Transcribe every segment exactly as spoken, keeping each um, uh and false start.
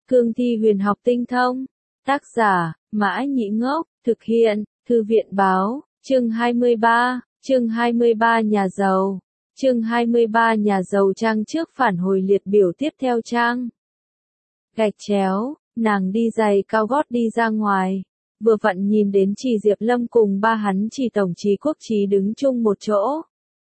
Cương thi huyền học tinh thông. Tác giả, Mã Nhĩ Ngốc, thực hiện, Thư viện báo, chương hai mươi ba, chương hai mươi ba nhà giàu. Chương hai mươi ba nhà giàu trang trước phản hồi liệt biểu tiếp theo trang. Gạch chéo, nàng đi giày cao gót đi ra ngoài. Vừa vặn nhìn đến Trì Diệp Lâm cùng ba hắn Trì Tổng Trì Quốc Trí đứng chung một chỗ.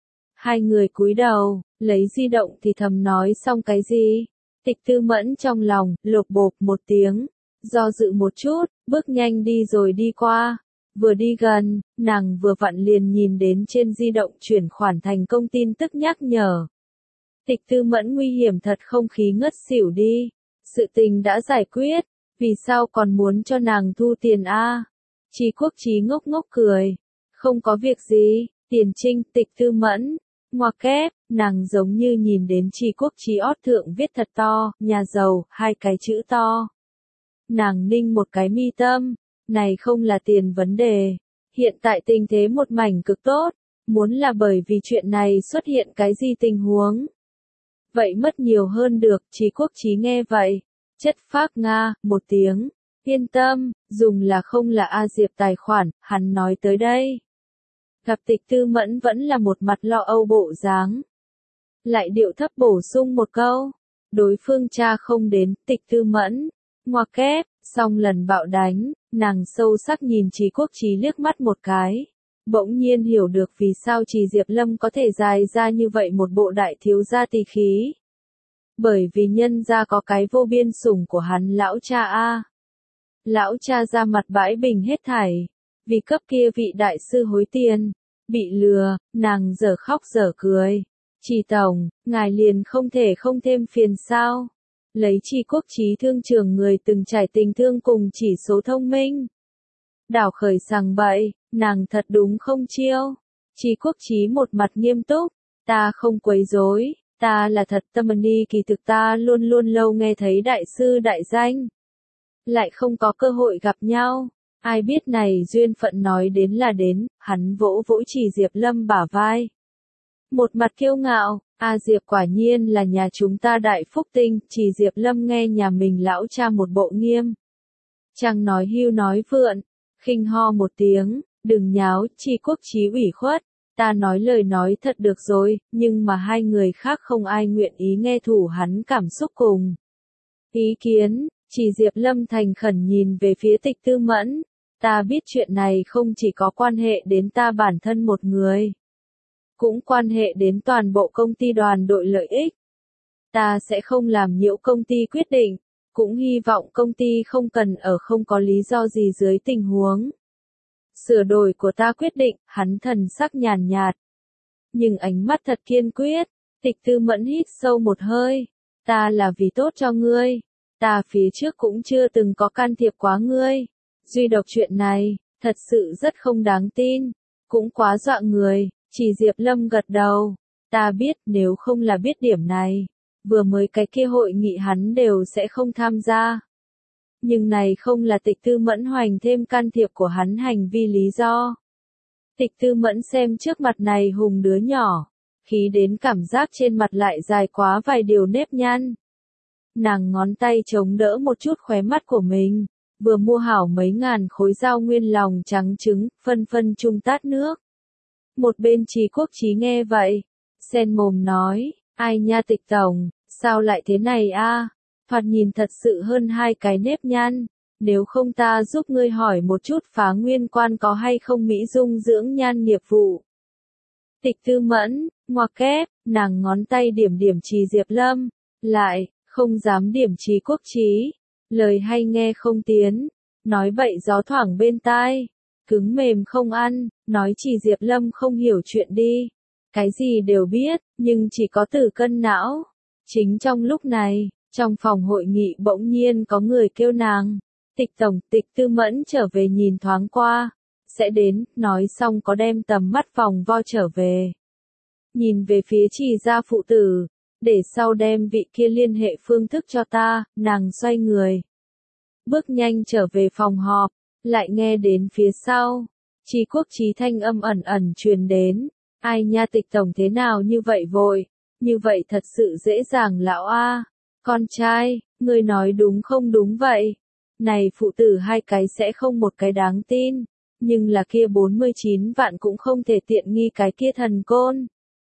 Hai người cúi đầu, lấy di động thì thầm nói xong cái gì. Tịch Tư Mẫn trong lòng, lột bột một tiếng, do dự một chút, bước nhanh đi rồi đi qua. Vừa đi gần, nàng vừa vặn liền nhìn đến trên di động chuyển khoản thành công tin tức nhắc nhở. Tịch Tư Mẫn nguy hiểm thật, không khí ngất xỉu đi. Sự tình đã giải quyết, vì sao còn muốn cho nàng thu tiền a? Trì Quốc Trí ngốc ngốc cười. Không có việc gì, tiền trinh. Tịch Tư Mẫn, ngoặc kép, nàng giống như nhìn đến Trì Quốc Trí ót thượng viết thật to, nhà giàu, hai cái chữ to. Nàng ninh một cái mi tâm, này không là tiền vấn đề. Hiện tại tình thế một mảnh cực tốt, muốn là bởi vì chuyện này xuất hiện cái gì tình huống. Vậy mất nhiều hơn được. Trì Quốc Trí nghe vậy, chất phác nga, một tiếng, yên tâm, dùng là không là A Diệp tài khoản, hắn nói tới đây. Gặp Tịch Tư Mẫn vẫn là một mặt lo âu bộ dáng. Lại điệu thấp bổ sung một câu, đối phương tra không đến. Tịch Tư Mẫn, ngoặc kép, xong lần bạo đánh, nàng sâu sắc nhìn Trì Quốc Trí liếc mắt một cái. Bỗng nhiên hiểu được vì sao Trì Diệp Lâm có thể dài ra như vậy một bộ đại thiếu gia tỷ khí. Bởi vì nhân gia có cái vô biên sủng của hắn lão cha a. Lão cha ra mặt bãi bình hết thảy, vì cấp kia vị đại sư hối tiền, bị lừa, nàng dở khóc dở cười. Trì tổng, ngài liền không thể không thêm phiền sao? Lấy Trì Quốc Trí thương trường người từng trải tình thương cùng chỉ số thông minh. Đảo khởi sằng bậy, nàng thật đúng không chiêu. Trì Quốc Trí một mặt nghiêm túc, ta không quấy rối. Ta là thật tâm ni, kỳ thực ta luôn luôn lâu nghe thấy đại sư đại danh. Lại không có cơ hội gặp nhau. Ai biết này duyên phận nói đến là đến, hắn vỗ vỗ Trì Diệp Lâm bả vai. Một mặt kiêu ngạo, A Diệp quả nhiên là nhà chúng ta đại phúc tinh. Trì Diệp Lâm nghe nhà mình lão cha một bộ nghiêm. Chàng nói hưu nói vượn, khinh ho một tiếng, đừng nháo. Trì Quốc Trí ủy khuất. Ta nói lời nói thật được rồi, nhưng mà hai người khác không ai nguyện ý nghe thủ hắn cảm xúc cùng ý kiến. Trì Diệp Lâm thành khẩn nhìn về phía Tịch Tư Mẫn. Ta biết chuyện này không chỉ có quan hệ đến ta bản thân một người, cũng quan hệ đến toàn bộ công ty đoàn đội lợi ích. Ta sẽ không làm nhiễu công ty quyết định, cũng hy vọng công ty không cần ở không có lý do gì dưới tình huống sửa đổi của ta quyết định. Hắn thần sắc nhàn nhạt, nhưng ánh mắt thật kiên quyết. Tịch Tư Mẫn hít sâu một hơi. Ta là vì tốt cho ngươi. Ta phía trước cũng chưa từng có can thiệp quá ngươi. Duy độc chuyện này, thật sự rất không đáng tin. Cũng quá dọa người. Trì Diệp Lâm gật đầu. Ta biết, nếu không là biết điểm này, vừa mới cái kia hội nghị hắn đều sẽ không tham gia. Nhưng này không là Tịch Tư Mẫn hoành thêm can thiệp của hắn hành vi lý do. Tịch Tư Mẫn xem trước mặt này hùng đứa nhỏ, khí đến cảm giác trên mặt lại dài quá vài điều nếp nhăn. Nàng ngón tay chống đỡ một chút khóe mắt của mình, vừa mua hảo mấy ngàn khối dao nguyên lòng trắng trứng, phân phân chung tát nước. Một bên Trì Quốc Trí nghe vậy, sen mồm nói, ai nha Tịch tổng, sao lại thế này a? Thoạt nhìn thật sự hơn hai cái nếp nhăn. Nếu không ta giúp ngươi hỏi một chút Phá Nguyên Quan có hay không mỹ dung dưỡng nhan nghiệp vụ. Tịch Tư Mẫn, ngoặc kép, nàng ngón tay điểm điểm Trì Diệp Lâm, lại, không dám điểm Trì Quốc Trí. Lời hay nghe không tiến, nói bậy gió thoảng bên tai, cứng mềm không ăn, nói Trì Diệp Lâm không hiểu chuyện đi. Cái gì đều biết, nhưng chỉ có từ cân não. Chính trong lúc này, trong phòng hội nghị bỗng nhiên có người kêu nàng. Tịch tổng. Tịch Tư Mẫn trở về nhìn thoáng qua. Sẽ đến, nói xong có đem tầm mắt vòng vo trở về. Nhìn về phía Trì gia phụ tử. Để sau đem vị kia liên hệ phương thức cho ta. Nàng xoay người, bước nhanh trở về phòng họp. Lại nghe đến phía sau, Trì Quốc Trí thanh âm ẩn ẩn truyền đến. Ai nha Tịch tổng thế nào như vậy vội. Như vậy thật sự dễ dàng lão a. Con trai, ngươi nói đúng không đúng vậy? Này phụ tử hai cái sẽ không một cái đáng tin, nhưng là kia bốn mươi chín vạn cũng không thể tiện nghi cái kia thần côn.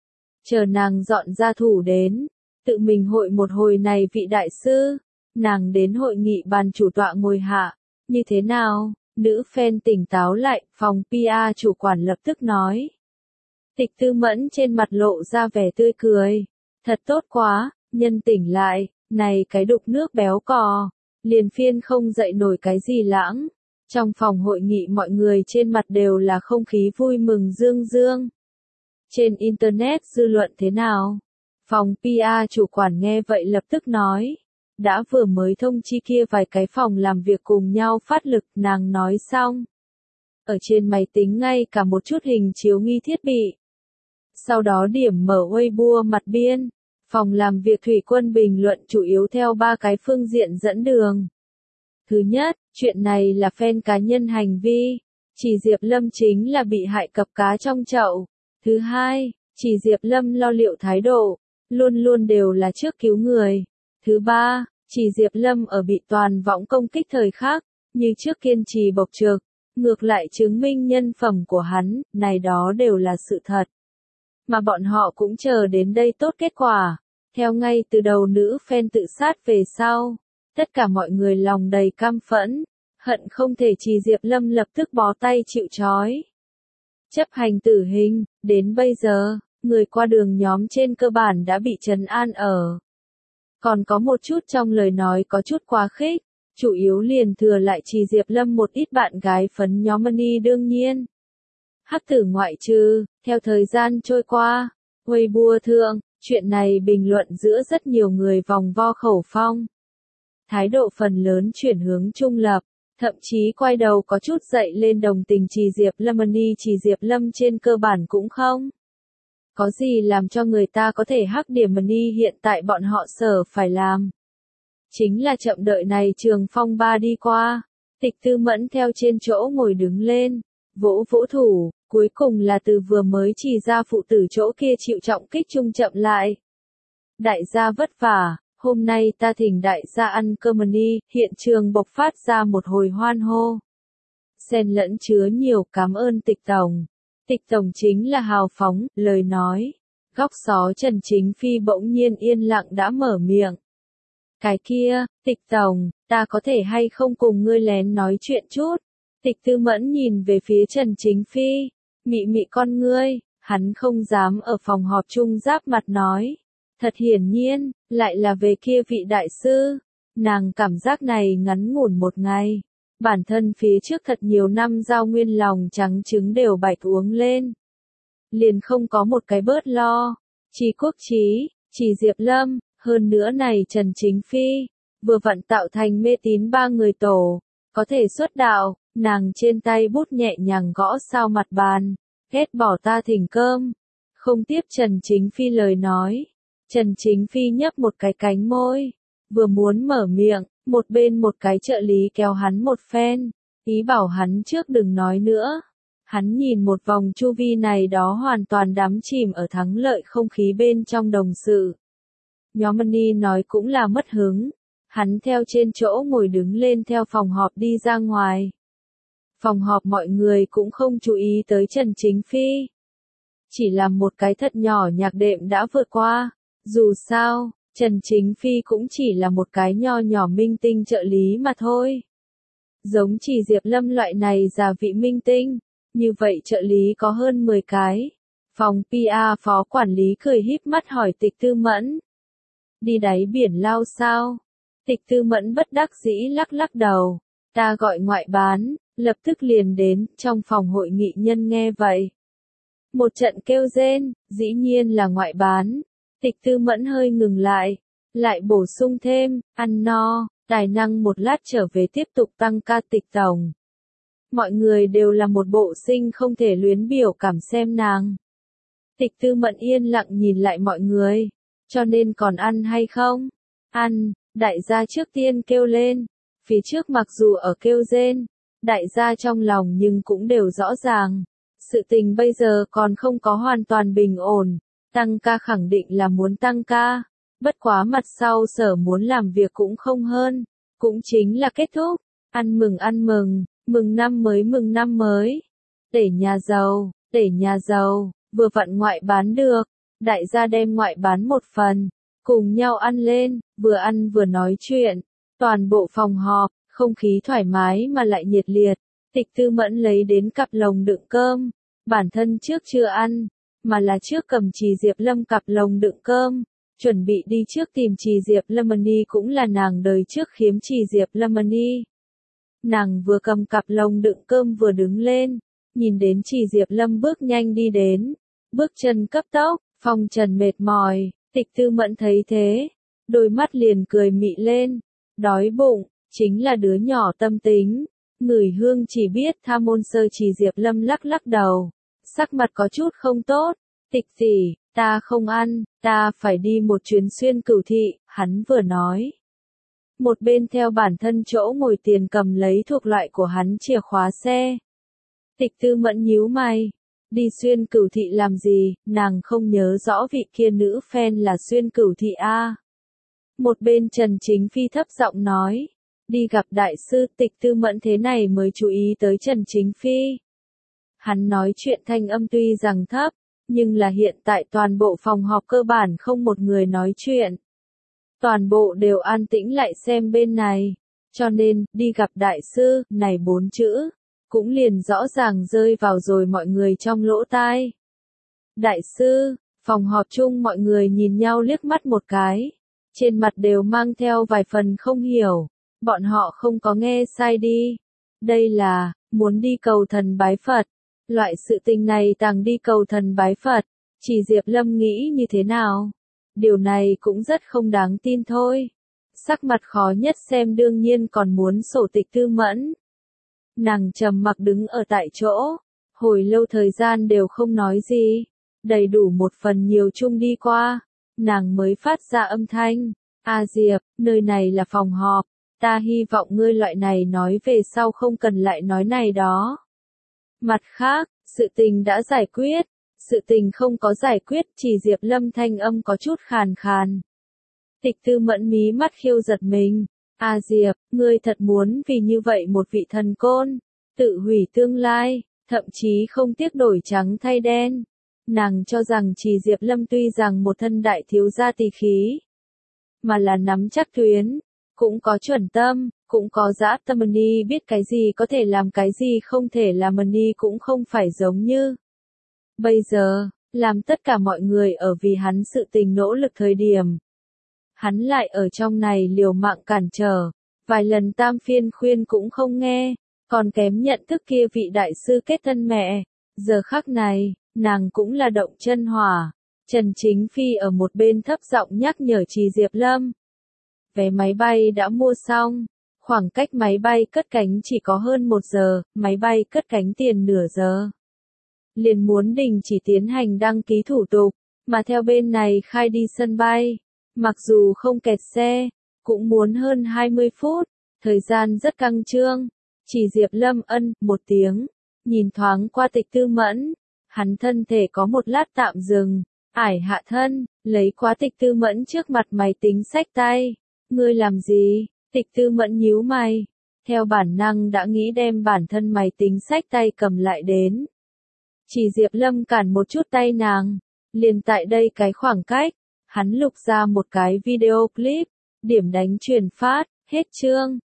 Chờ nàng dọn ra thủ đến, tự mình hội một hồi này vị đại sư, nàng đến hội nghị bàn chủ tọa ngồi hạ, như thế nào? Nữ fan tỉnh táo lại, phòng pê e chủ quản lập tức nói. Tịch Tư Mẫn trên mặt lộ ra vẻ tươi cười, thật tốt quá, nhân tỉnh lại, này cái đục nước béo cò, liền phiên không dậy nổi cái gì lãng. Trong phòng hội nghị mọi người trên mặt đều là không khí vui mừng dương dương. Trên Internet dư luận thế nào? Phòng pê e chủ quản nghe vậy lập tức nói. Đã vừa mới thông chi kia vài cái phòng làm việc cùng nhau phát lực, nàng nói xong. Ở trên máy tính ngay cả một chút hình chiếu nghi thiết bị. Sau đó điểm mở Weibo mặt biên. Phòng làm việc Thủy Quân bình luận chủ yếu theo ba cái phương diện dẫn đường. Thứ nhất, chuyện này là fan cá nhân hành vi. Chỉ Diệp Lâm chính là bị hại cặp cá trong chậu. Thứ hai, chỉ Diệp Lâm lo liệu thái độ, luôn luôn đều là trước cứu người. Thứ ba, chỉ Diệp Lâm ở bị toàn võng công kích thời khắc, như trước kiên trì bộc trực, ngược lại chứng minh nhân phẩm của hắn, này đó đều là sự thật. Mà bọn họ cũng chờ đến đây tốt kết quả. Theo ngay từ đầu nữ fan tự sát về sau, tất cả mọi người lòng đầy căm phẫn, hận không thể chỉ Diệp Lâm lập tức bó tay chịu trói. Chấp hành tử hình, đến bây giờ, người qua đường nhóm trên cơ bản đã bị trấn an ở. Còn có một chút trong lời nói có chút quá khích, chủ yếu liền thừa lại chỉ Diệp Lâm một ít bạn gái phấn nhóm money đương nhiên. Hắc tử ngoại trừ, theo thời gian trôi qua, Weibo thượng, chuyện này bình luận giữa rất nhiều người vòng vo khẩu phong. Thái độ phần lớn chuyển hướng trung lập, thậm chí quay đầu có chút dậy lên đồng tình chỉ Diệp Lâm money chỉ Diệp Lâm trên cơ bản cũng không. Có gì làm cho người ta có thể hắc điểm money hiện tại bọn họ sở phải làm. Chính là chậm đợi này trường phong ba đi qua, Tịch Tư Mẫn theo trên chỗ ngồi đứng lên, vỗ vỗ thủ, cuối cùng là từ vừa mới chỉ ra phụ tử chỗ kia chịu trọng kích trung chậm lại. Đại gia vất vả, hôm nay ta thỉnh đại gia ăn cơm money, hiện trường bộc phát ra một hồi hoan hô. Xen lẫn chứa nhiều cảm ơn Tịch Tổng. Tịch Tổng chính là hào phóng, lời nói. Góc xó Trần Chính Phi bỗng nhiên yên lặng đã mở miệng. Cái kia, Tịch Tổng, ta có thể hay không cùng ngươi lén nói chuyện chút? Tịch Tư Mẫn nhìn về phía Trần Chính Phi, mị mị con ngươi, hắn không dám ở phòng họp chung giáp mặt nói. Thật hiển nhiên, lại là về kia vị đại sư. Nàng cảm giác này ngắn ngủn một ngày. Bản thân phía trước thật nhiều năm giao nguyên lòng trắng trứng đều bạch uống lên. Liền không có một cái bớt lo. Chỉ Quốc Chí, chỉ Diệp Lâm, hơn nữa này Trần Chính Phi, vừa vặn tạo thành mê tín ba người tổ. Có thể xuất đạo, nàng trên tay bút nhẹ nhàng gõ sao mặt bàn. Ghét bỏ ta thỉnh cơm. Không tiếp Trần Chính Phi lời nói. Trần Chính Phi nhấp một cái cánh môi. Vừa muốn mở miệng, một bên một cái trợ lý kéo hắn một phen, ý bảo hắn trước đừng nói nữa. Hắn nhìn một vòng chu vi này đó hoàn toàn đắm chìm ở thắng lợi không khí bên trong đồng sự. Nhóm money nói cũng là mất hứng. Hắn theo trên chỗ ngồi đứng lên theo phòng họp đi ra ngoài. Phòng họp mọi người cũng không chú ý tới Trần Chính Phi. Chỉ làm một cái thật nhỏ nhạc đệm đã vượt qua. Dù sao, Trần Chính Phi cũng chỉ là một cái nho nhỏ minh tinh trợ lý mà thôi. Giống chỉ Diệp Lâm loại này già vị minh tinh, như vậy trợ lý có hơn mười cái. Phòng pê e phó quản lý cười híp mắt hỏi Tịch Tư Mẫn. Đi đáy biển lao sao? Tịch Tư Mẫn bất đắc dĩ lắc lắc đầu. Ta gọi ngoại bán, lập tức liền đến, trong phòng hội nghị nhân nghe vậy. Một trận kêu rên, dĩ nhiên là ngoại bán. Tịch Tư Mẫn hơi ngừng lại, lại bổ sung thêm, ăn no, tài năng một lát trở về tiếp tục tăng ca Tịch Tổng. Mọi người đều là một bộ sinh không thể luyến biểu cảm xem nàng. Tịch Tư Mẫn yên lặng nhìn lại mọi người, cho nên còn ăn hay không? Ăn, đại gia trước tiên kêu lên, phía trước mặc dù ở kêu rên, đại gia trong lòng nhưng cũng đều rõ ràng. Sự tình bây giờ còn không có hoàn toàn bình ổn. Tăng ca khẳng định là muốn tăng ca. Bất quá mặt sau sở muốn làm việc cũng không hơn, cũng chính là kết thúc, ăn mừng ăn mừng, mừng năm mới mừng năm mới. Tể nhà giàu, tể nhà giàu, vừa vặn ngoại bán được, đại gia đem ngoại bán một phần, cùng nhau ăn lên, vừa ăn vừa nói chuyện, toàn bộ phòng họp, không khí thoải mái mà lại nhiệt liệt. Tịch Tư Mẫn lấy đến cặp lồng đựng cơm, bản thân trước chưa ăn, mà là trước cầm Trì Diệp Lâm cặp lồng đựng cơm, chuẩn bị đi trước tìm Trì Diệp Lâm cũng là nàng đời trước khiếm Trì Diệp Lâm. Nàng vừa cầm cặp lồng đựng cơm vừa đứng lên, nhìn đến Trì Diệp Lâm bước nhanh đi đến, bước chân cấp tốc, phong trần mệt mỏi, Tịch Tư Mẫn thấy thế, đôi mắt liền cười mị lên, đói bụng, chính là đứa nhỏ tâm tính. Ngửi hương chỉ biết tha môn sơ Trì Diệp Lâm lắc lắc đầu, sắc mặt có chút không tốt, Tịch tỷ, ta không ăn, ta phải đi một chuyến Xuyên Cửu Thị, hắn vừa nói. Một bên theo bản thân chỗ ngồi tiền cầm lấy thuộc loại của hắn chìa khóa xe. Tịch Tư Mẫn nhíu mày, đi Xuyên Cửu Thị làm gì, nàng không nhớ rõ vị kia nữ fan là Xuyên Cửu Thị a. Một bên Trần Chính Phi thấp giọng nói. Đi gặp đại sư. Tịch Tư Mẫn thế này mới chú ý tới Trần Chính Phi. Hắn nói chuyện thanh âm tuy rằng thấp, nhưng là hiện tại toàn bộ phòng họp cơ bản không một người nói chuyện. Toàn bộ đều an tĩnh lại xem bên này, cho nên, đi gặp đại sư, này bốn chữ, cũng liền rõ ràng rơi vào rồi mọi người trong lỗ tai. Đại sư, phòng họp chung mọi người nhìn nhau liếc mắt một cái, trên mặt đều mang theo vài phần không hiểu. Bọn họ không có nghe sai đi. Đây là, muốn đi cầu thần bái Phật. Loại sự tình này tàng đi cầu thần bái Phật. Chỉ Diệp Lâm nghĩ như thế nào? Điều này cũng rất không đáng tin thôi. Sắc mặt khó nhất xem đương nhiên còn muốn sổ Tịch Tư Mẫn. Nàng trầm mặc đứng ở tại chỗ. Hồi lâu thời gian đều không nói gì. Đầy đủ một phần nhiều chung đi qua. Nàng mới phát ra âm thanh. A Diệp, nơi này là phòng họp. Ta hy vọng ngươi loại này nói về sau không cần lại nói này đó. Mặt khác, sự tình đã giải quyết. Sự tình không có giải quyết, Chỉ Diệp Lâm thanh âm có chút khàn khàn. Tịch Tư Mẫn mí mắt khiêu giật mình. A Diệp, ngươi thật muốn vì như vậy một vị thần côn, tự hủy tương lai, thậm chí không tiếc đổi trắng thay đen. Nàng cho rằng Chỉ Diệp Lâm tuy rằng một thân đại thiếu gia tỷ khí, mà là nắm chắc tuyến. Cũng có chuẩn tâm, cũng có dã tâm. Ni biết cái gì có thể làm cái gì không thể làm. Ni cũng không phải giống như bây giờ, làm tất cả mọi người ở vì hắn sự tình nỗ lực thời điểm. Hắn lại ở trong này liều mạng cản trở, vài lần tam phiên khuyên cũng không nghe, còn kém nhận thức kia vị đại sư kết thân mẹ. Giờ khắc này, nàng cũng là động chân hỏa. Trần Chính Phi ở một bên thấp giọng nhắc nhở Trì Diệp Lâm. Vé máy bay đã mua xong, khoảng cách máy bay cất cánh chỉ có hơn một giờ, máy bay cất cánh tiền nửa giờ. Liền muốn đình chỉ tiến hành đăng ký thủ tục, mà theo bên này khai đi sân bay, mặc dù không kẹt xe, cũng muốn hơn hai mươi phút, thời gian rất căng trương. Chỉ Diệp Lâm ân một tiếng, nhìn thoáng qua Tịch Tư Mẫn, hắn thân thể có một lát tạm dừng, ải hạ thân, lấy quá Tịch Tư Mẫn trước mặt máy tính xách tay. Ngươi làm gì? Tịch Tư Mẫn nhíu mày, theo bản năng đã nghĩ đem bản thân máy tính xách tay cầm lại đến. Chỉ Diệp Lâm cản một chút tay nàng, liền tại đây cái khoảng cách, hắn lục ra một cái video clip, điểm đánh truyền phát, hết chương.